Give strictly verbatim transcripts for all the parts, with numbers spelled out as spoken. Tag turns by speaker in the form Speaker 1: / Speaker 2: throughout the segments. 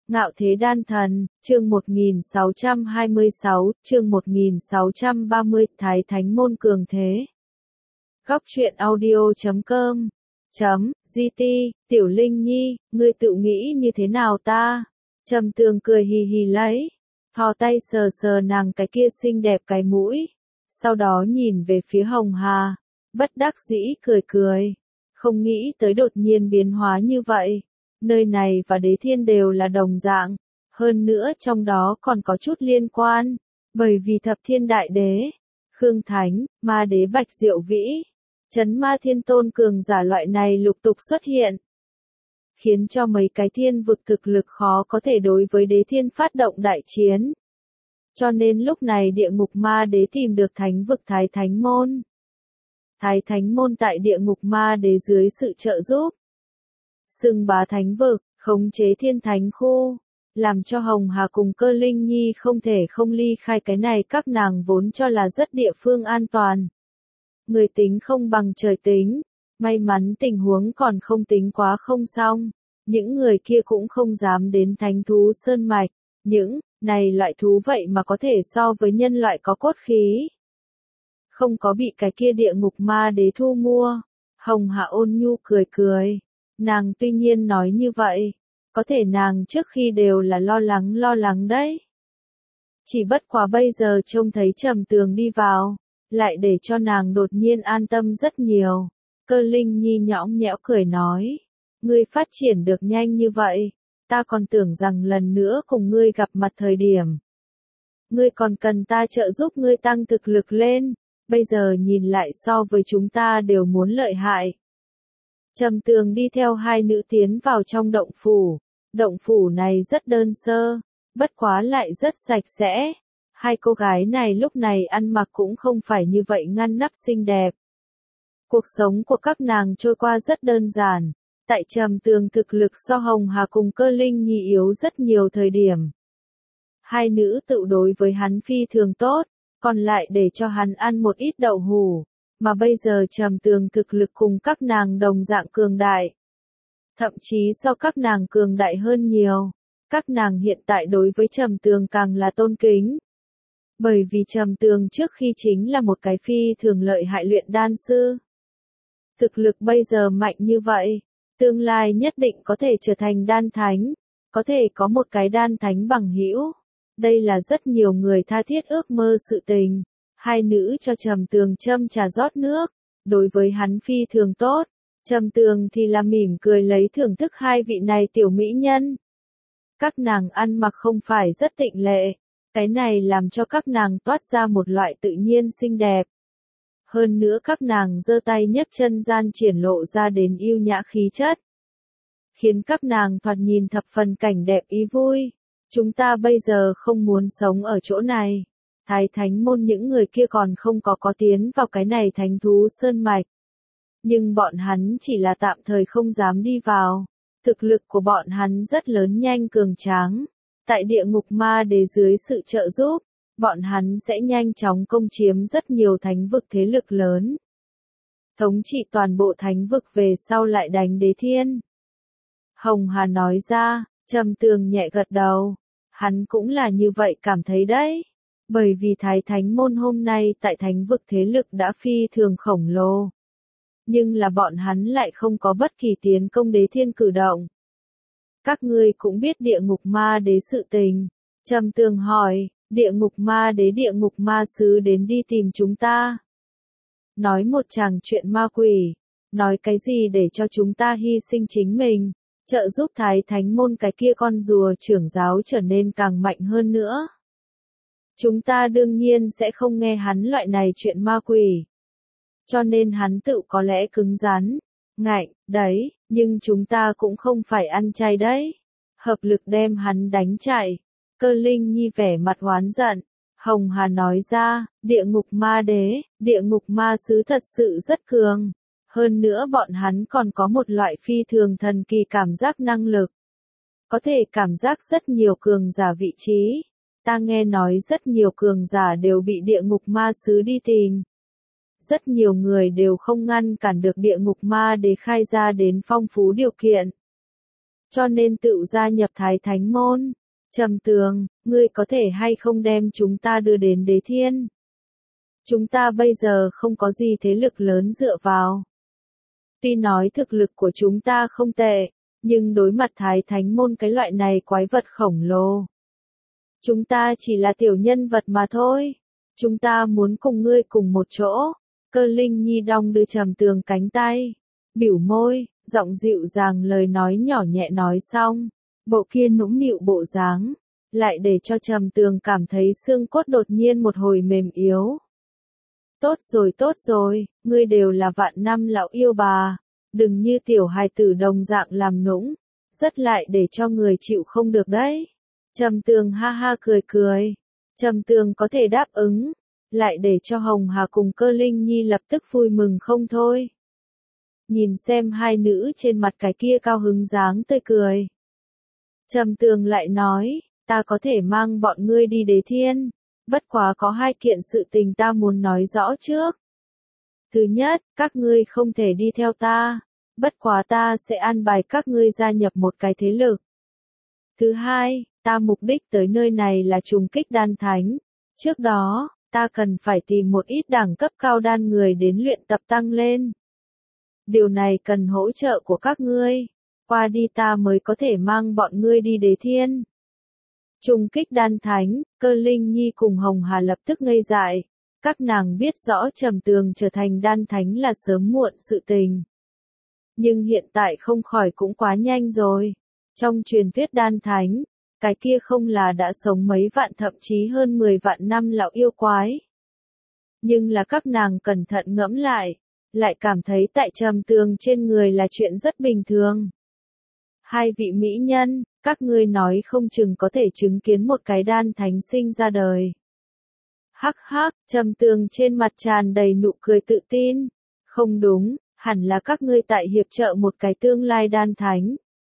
Speaker 1: Ngạo thế đan thần, chương một nghìn sáu trăm hai mươi sáu, chương một nghìn sáu trăm ba mươi, Thái Thánh môn cường thế. Góc truyện audio chấm com chấm giê tê, Tiểu Linh Nhi, ngươi tự nghĩ như thế nào ta? Trầm Tường cười hì hì lấy, thò tay sờ sờ nàng cái kia xinh đẹp cái mũi, sau đó nhìn về phía Hồng Hà, bất đắc dĩ cười cười, không nghĩ tới đột nhiên biến hóa như vậy. Nơi này và Đế Thiên đều là đồng dạng, hơn nữa trong đó còn có chút liên quan, bởi vì Thập Thiên Đại Đế, Khương Thánh, Ma Đế Bạch Diệu Vĩ, Chấn Ma Thiên Tôn cường giả loại này lục tục xuất hiện, khiến cho mấy cái thiên vực thực lực khó có thể đối với Đế Thiên phát động đại chiến. Cho nên lúc này địa ngục Ma Đế tìm được thánh vực Thái Thánh môn. Thái Thánh môn tại địa ngục Ma Đế dưới sự trợ giúp, xưng bá thánh vực, khống chế thiên thánh khu, làm cho Hồng Hà cùng Cơ Linh Nhi không thể không ly khai cái này các nàng vốn cho là rất địa phương an toàn. Người tính không bằng trời tính, may mắn tình huống còn không tính quá không xong, những người kia cũng không dám đến thánh thú sơn mạch, những này loại thú vậy mà có thể so với nhân loại có cốt khí. Không có bị cái kia địa ngục ma đế thu mua, Hồng Hà ôn nhu cười cười. Nàng tuy nhiên nói như vậy, có thể nàng trước khi đều là lo lắng lo lắng đấy. Chỉ bất quá bây giờ trông thấy Trầm Tường đi vào, lại để cho nàng đột nhiên an tâm rất nhiều. Cơ Linh Nhi nhõng nhẽo cười nói, ngươi phát triển được nhanh như vậy, ta còn tưởng rằng lần nữa cùng ngươi gặp mặt thời điểm. Ngươi còn cần ta trợ giúp ngươi tăng thực lực lên, bây giờ nhìn lại so với chúng ta đều muốn lợi hại. Trầm Tường đi theo hai nữ tiến vào trong động phủ, động phủ này rất đơn sơ, bất quá lại rất sạch sẽ. Hai cô gái này lúc này ăn mặc cũng không phải như vậy ngăn nắp xinh đẹp. Cuộc sống của các nàng trôi qua rất đơn giản, tại Trầm Tường thực lực so Hồng Hà cùng Cơ Linh Nhi yếu rất nhiều thời điểm. Hai nữ tự đối với hắn phi thường tốt, còn lại để cho hắn ăn một ít đậu hủ. Mà bây giờ Trầm Tường thực lực cùng các nàng đồng dạng cường đại. Thậm chí so các nàng cường đại hơn nhiều. Các nàng hiện tại đối với Trầm Tường càng là tôn kính. Bởi vì Trầm Tường trước khi chính là một cái phi thường lợi hại luyện đan sư. Thực lực bây giờ mạnh như vậy, tương lai nhất định có thể trở thành đan thánh, có thể có một cái đan thánh bằng hữu. Đây là rất nhiều người tha thiết ước mơ sự tình. Hai nữ cho Trầm Tường châm trà rót nước, đối với hắn phi thường tốt, Trầm Tường thì là mỉm cười lấy thưởng thức hai vị này tiểu mỹ nhân. Các nàng ăn mặc không phải rất tịnh lệ, cái này làm cho các nàng toát ra một loại tự nhiên xinh đẹp. Hơn nữa các nàng giơ tay nhấc chân gian triển lộ ra đến yêu nhã khí chất, khiến các nàng thoạt nhìn thập phần cảnh đẹp ý vui. Chúng ta bây giờ không muốn sống ở chỗ này. Thái Thánh môn những người kia còn không có có tiến vào cái này thánh thú sơn mạch. Nhưng bọn hắn chỉ là tạm thời không dám đi vào. Thực lực của bọn hắn rất lớn nhanh cường tráng. Tại địa ngục ma đế dưới sự trợ giúp, bọn hắn sẽ nhanh chóng công chiếm rất nhiều thánh vực thế lực lớn. Thống trị toàn bộ thánh vực về sau lại đánh Đế Thiên. Hồng Hà nói ra, Trầm Tường nhẹ gật đầu. Hắn cũng là như vậy cảm thấy đấy. Bởi vì Thái Thánh môn hôm nay tại thánh vực thế lực đã phi thường khổng lồ. Nhưng là bọn hắn lại không có bất kỳ tiến công Đế Thiên cử động. Các ngươi cũng biết địa ngục ma đế sự tình. Trầm Tường hỏi, địa ngục ma đế địa ngục ma sứ đến đi tìm chúng ta. Nói một chàng chuyện ma quỷ. Nói cái gì để cho chúng ta hy sinh chính mình. Trợ giúp Thái Thánh môn cái kia con rùa trưởng giáo trở nên càng mạnh hơn nữa. Chúng ta đương nhiên sẽ không nghe hắn loại này chuyện ma quỷ. Cho nên hắn tự có lẽ cứng rắn, ngạnh, đấy, nhưng chúng ta cũng không phải ăn chay đấy. Hợp lực đem hắn đánh chạy. Cơ Linh Nhi vẻ mặt oán giận. Hồng Hà nói ra, địa ngục ma đế, địa ngục ma sứ thật sự rất cường. Hơn nữa bọn hắn còn có một loại phi thường thần kỳ cảm giác năng lực. Có thể cảm giác rất nhiều cường giả vị trí. Ta nghe nói rất nhiều cường giả đều bị địa ngục ma sứ đi tìm. Rất nhiều người đều không ngăn cản được địa ngục ma đế khai ra đến phong phú điều kiện. cho nên tự gia nhập Thái Thánh môn. Trầm Tường, ngươi có thể hay không đem chúng ta đưa đến Đế Thiên? Chúng ta bây giờ không có gì thế lực lớn dựa vào. Tuy nói thực lực của chúng ta không tệ, nhưng đối mặt Thái Thánh môn cái loại này quái vật khổng lồ. Chúng ta chỉ là tiểu nhân vật mà thôi. Chúng ta muốn cùng ngươi cùng một chỗ. Cơ Linh Nhi đong đưa Trầm Tường cánh tay. Biểu môi, giọng dịu dàng lời nói nhỏ nhẹ nói xong. Bộ kia nũng nịu bộ dáng, lại để cho Trầm Tường cảm thấy xương cốt đột nhiên một hồi mềm yếu. Tốt rồi tốt rồi, ngươi đều là vạn năm lão yêu bà. Đừng như tiểu hài tử đồng dạng làm nũng. Rất lại để cho người chịu không được đấy. Trầm Tường ha ha cười cười. Trầm Tường có thể đáp ứng. Lại để cho Hồng Hà cùng Cơ Linh Nhi lập tức vui mừng không thôi. Nhìn xem hai nữ trên mặt cái kia cao hứng dáng tươi cười. Trầm Tường lại nói, ta có thể mang bọn ngươi đi Đế Thiên. Bất quá có hai kiện sự tình ta muốn nói rõ trước. Thứ nhất, các ngươi không thể đi theo ta. Bất quá ta sẽ an bài các ngươi gia nhập một cái thế lực. Thứ hai, ta mục đích tới nơi này là trùng kích đan thánh. Trước đó, ta cần phải tìm một ít đẳng cấp cao đan người đến luyện tập tăng lên. Điều này cần hỗ trợ của các ngươi. Qua đi ta mới có thể mang bọn ngươi đi Đế Thiên. Trùng kích đan thánh, Cơ Linh Nhi cùng Hồng Hà lập tức ngây dại. Các nàng biết rõ Trầm Tường trở thành đan thánh là sớm muộn sự tình. Nhưng hiện tại không khỏi cũng quá nhanh rồi. Trong truyền thuyết đan thánh, cái kia không là đã sống mấy vạn thậm chí hơn mười vạn năm lão yêu quái. Nhưng là các nàng cẩn thận ngẫm lại, lại cảm thấy tại Trầm Tường trên người là chuyện rất bình thường. Hai vị mỹ nhân, các ngươi nói không chừng có thể chứng kiến một cái đan thánh sinh ra đời. Hắc hắc, Trầm Tường trên mặt tràn đầy nụ cười tự tin. Không đúng, hẳn là các ngươi tại hiệp trợ một cái tương lai đan thánh.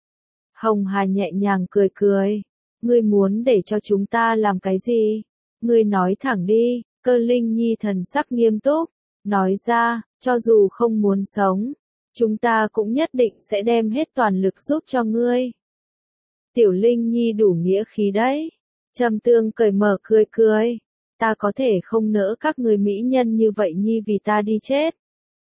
Speaker 1: Hồng Hà nhẹ nhàng cười cười. Ngươi muốn để cho chúng ta làm cái gì? Ngươi nói thẳng đi. Cơ Linh Nhi thần sắc nghiêm túc. Nói ra, cho dù không muốn sống, chúng ta cũng nhất định sẽ đem hết toàn lực giúp cho ngươi. Tiểu Linh Nhi đủ nghĩa khí đấy. Trầm Tường cởi mở cười cười. Ta có thể không nỡ các người mỹ nhân như vậy Nhi vì ta đi chết.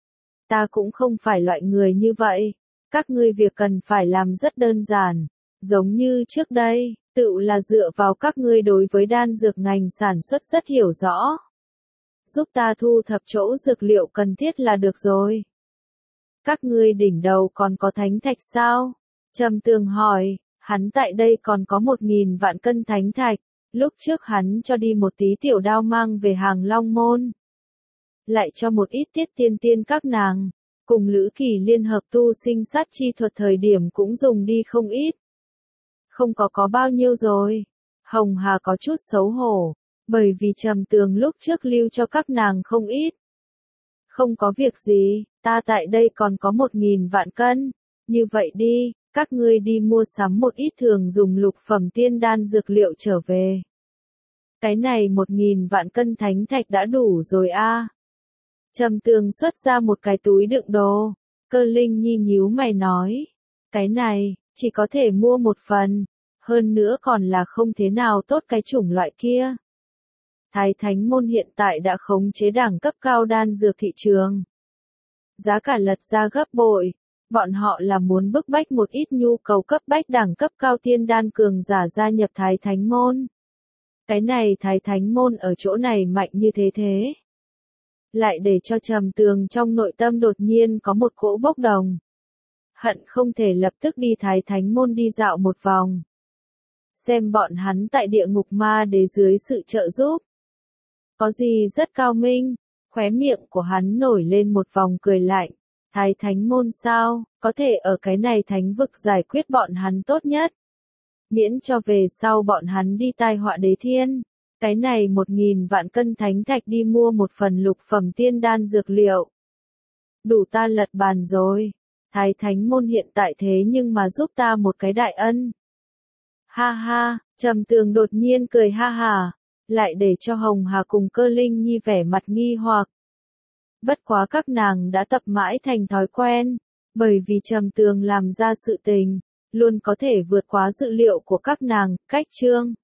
Speaker 1: Ta cũng không phải loại người như vậy. Các ngươi việc cần phải làm rất đơn giản. Giống như trước đây, tự là dựa vào các ngươi đối với đan dược ngành sản xuất rất hiểu rõ. Giúp ta thu thập chỗ dược liệu cần thiết là được rồi. Các ngươi đỉnh đầu còn có thánh thạch sao? Trầm Tường hỏi, hắn tại đây còn có một nghìn vạn cân thánh thạch. Lúc trước hắn cho đi một tí tiểu đao mang về Hàng Long môn. Lại cho một ít tiết tiên tiên các nàng. Cùng Lữ Kỳ liên hợp tu sinh sát chi thuật thời điểm cũng dùng đi không ít. Không có có bao nhiêu rồi. Hồng Hà có chút xấu hổ. Bởi vì Trầm Tường lúc trước lưu cho các nàng không ít. Không có việc gì, ta tại đây còn có một nghìn vạn cân. Như vậy đi, các ngươi đi mua sắm một ít thường dùng lục phẩm tiên đan dược liệu trở về. Cái này một nghìn vạn cân thánh thạch đã đủ rồi a. À. Trầm Tường xuất ra một cái túi đựng đồ. Cơ Linh Nhi nhíu mày nói. Cái này, chỉ có thể mua một phần. Hơn nữa còn là không thế nào tốt cái chủng loại kia. Thái Thánh môn hiện tại đã khống chế đẳng cấp cao đan dược thị trường. Giá cả lật ra gấp bội. Bọn họ là muốn bức bách một ít nhu cầu cấp bách đẳng cấp cao tiên đan cường giả gia nhập Thái Thánh môn. Cái này Thái Thánh môn ở chỗ này mạnh như thế thế. Lại để cho Trầm Tường trong nội tâm đột nhiên có một cỗ bốc đồng. Hận không thể lập tức đi Thái Thánh môn đi dạo một vòng. Xem bọn hắn tại địa ngục ma đế dưới sự trợ giúp. Có gì rất cao minh, khóe miệng của hắn nổi lên một vòng cười lạnh. Thái Thánh môn sao, có thể ở cái này thánh vực giải quyết bọn hắn tốt nhất. Miễn cho về sau bọn hắn đi tai họa Đế Thiên. Cái này một nghìn vạn cân thánh thạch đi mua một phần lục phẩm tiên đan dược liệu. Đủ ta lật bàn rồi. Thái Thánh môn hiện tại thế nhưng mà giúp ta một cái đại ân. Ha ha, Trầm Tường đột nhiên cười ha ha. Lại để cho Hồng Hà cùng Cơ Linh Nhi vẻ mặt nghi hoặc. Bất quá các nàng đã tập mãi thành thói quen. Bởi vì Trầm Tường làm ra sự tình. luôn có thể vượt quá dự liệu của các nàng. Cách chương